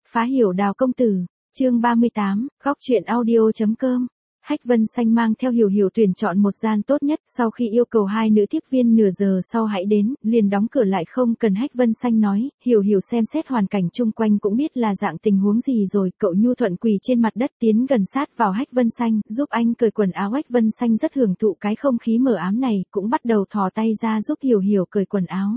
Phá hiểu Đào công tử, chương 38, góc truyện audio.com. Hách Vân Xanh mang theo Hiểu Hiểu tuyển chọn một gian tốt nhất, sau khi yêu cầu hai nữ tiếp viên nửa giờ sau hãy đến, liền đóng cửa lại không cần Hách Vân Xanh nói, Hiểu Hiểu xem xét hoàn cảnh chung quanh cũng biết là dạng tình huống gì rồi, cậu nhu thuận quỳ trên mặt đất tiến gần sát vào Hách Vân Xanh, giúp anh cởi quần áo. Hách Vân Xanh rất hưởng thụ cái không khí mờ ám này, cũng bắt đầu thò tay ra giúp Hiểu Hiểu cởi quần áo.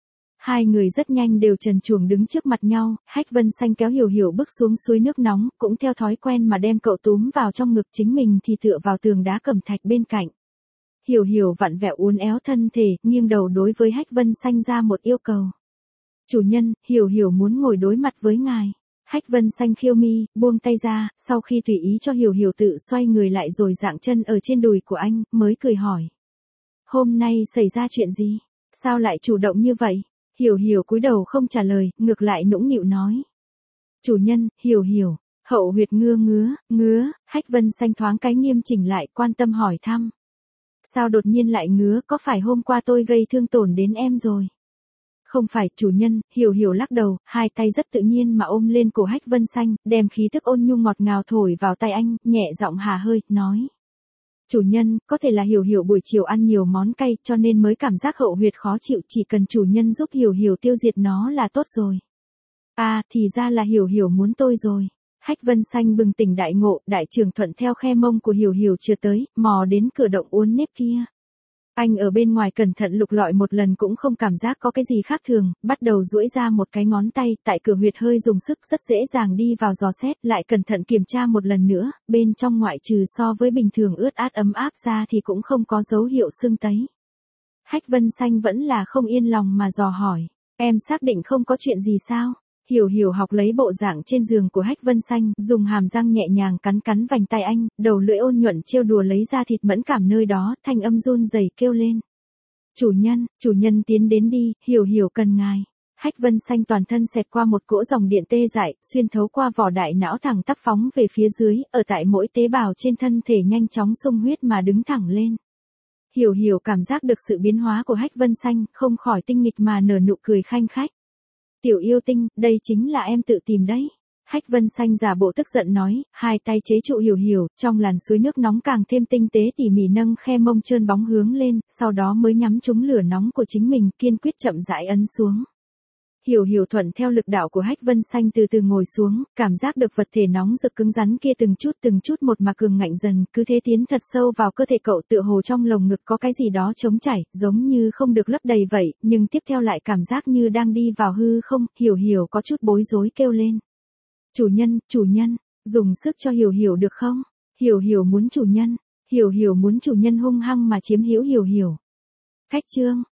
Hai người rất nhanh đều trần truồng đứng trước mặt nhau, Hách Vân Xanh kéo Hiểu Hiểu bước xuống suối nước nóng, cũng theo thói quen mà đem cậu túm vào trong ngực, chính mình thì tựa vào tường đá cẩm thạch bên cạnh. Hiểu Hiểu vặn vẹo uốn éo thân thể, nghiêng đầu đối với Hách Vân Xanh ra một yêu cầu. Chủ nhân, Hiểu Hiểu muốn ngồi đối mặt với ngài. Hách Vân Xanh khiêu mi, buông tay ra, sau khi tùy ý cho Hiểu Hiểu tự xoay người lại rồi dạng chân ở trên đùi của anh, mới cười hỏi. Hôm nay xảy ra chuyện gì? Sao lại chủ động như vậy? Hiểu Hiểu cúi đầu không trả lời, ngược lại nũng nịu nói. Chủ nhân, Hiểu Hiểu, hậu huyệt ngứa, Hách Vân Xanh thoáng cái nghiêm chỉnh lại, quan tâm hỏi thăm. Sao đột nhiên lại ngứa, có phải hôm qua tôi gây thương tổn đến em rồi? Không phải, chủ nhân, Hiểu Hiểu lắc đầu, hai tay rất tự nhiên mà ôm lên cổ Hách Vân Xanh, đem khí thức ôn nhu ngọt ngào thổi vào tay anh, nhẹ giọng hà hơi, nói. Chủ nhân, có thể là Hiểu Hiểu buổi chiều ăn nhiều món cay cho nên mới cảm giác hậu huyệt khó chịu, chỉ cần chủ nhân giúp Hiểu Hiểu tiêu diệt nó là tốt rồi. À, thì ra là Hiểu Hiểu muốn tôi rồi. Hách Vân Xanh bừng tỉnh đại ngộ, đại trưởng thuận theo khe mông của Hiểu Hiểu chưa tới, mò đến cửa động uốn nếp kia. Anh ở bên ngoài cẩn thận lục lọi một lần cũng không cảm giác có cái gì khác thường, bắt đầu duỗi ra một cái ngón tay, tại cửa huyệt hơi dùng sức rất dễ dàng đi vào dò xét, lại cẩn thận kiểm tra một lần nữa, bên trong ngoại trừ so với bình thường ướt át ấm áp ra thì cũng không có dấu hiệu sưng tấy. Hách Vân Xanh vẫn là không yên lòng mà dò hỏi, em xác định không có chuyện gì sao? Hiểu Hiểu học lấy bộ dạng trên giường của Hách Vân Xanh, dùng hàm răng nhẹ nhàng cắn cắn vành tay anh, đầu lưỡi ôn nhuận trêu đùa lấy ra thịt mẫn cảm nơi đó, thanh âm run rẩy kêu lên. Chủ nhân tiến đến đi, Hiểu Hiểu cần ngài. Hách Vân Xanh toàn thân xẹt qua một cỗ dòng điện tê dại, xuyên thấu qua vỏ đại não thẳng tắp phóng về phía dưới, ở tại mỗi tế bào trên thân thể nhanh chóng sung huyết mà đứng thẳng lên. Hiểu Hiểu cảm giác được sự biến hóa của Hách Vân Xanh, không khỏi tinh nghịch mà nở nụ cười khanh khách. Tiểu yêu tinh, đây chính là em tự tìm đấy. Hách Vân Xanh giả bộ tức giận nói, hai tay chế trụ Hiểu Hiểu, trong làn suối nước nóng càng thêm tinh tế tỉ mỉ nâng khe mông trơn bóng hướng lên, sau đó mới nhắm trúng lửa nóng của chính mình, kiên quyết chậm rãi ấn xuống. Hiểu Hiểu thuận theo lực đạo của Hách Vân Xanh từ từ ngồi xuống, cảm giác được vật thể nóng rực cứng rắn kia từng chút một mà cường ngạnh dần, cứ thế tiến thật sâu vào cơ thể cậu, tựa hồ trong lồng ngực có cái gì đó trống chảy, giống như không được lấp đầy vậy, nhưng tiếp theo lại cảm giác như đang đi vào hư không. Hiểu Hiểu có chút bối rối kêu lên. Chủ nhân, dùng sức cho Hiểu Hiểu được không? Hiểu Hiểu muốn chủ nhân hung hăng mà chiếm hữu Hiểu Hiểu. Khách chương,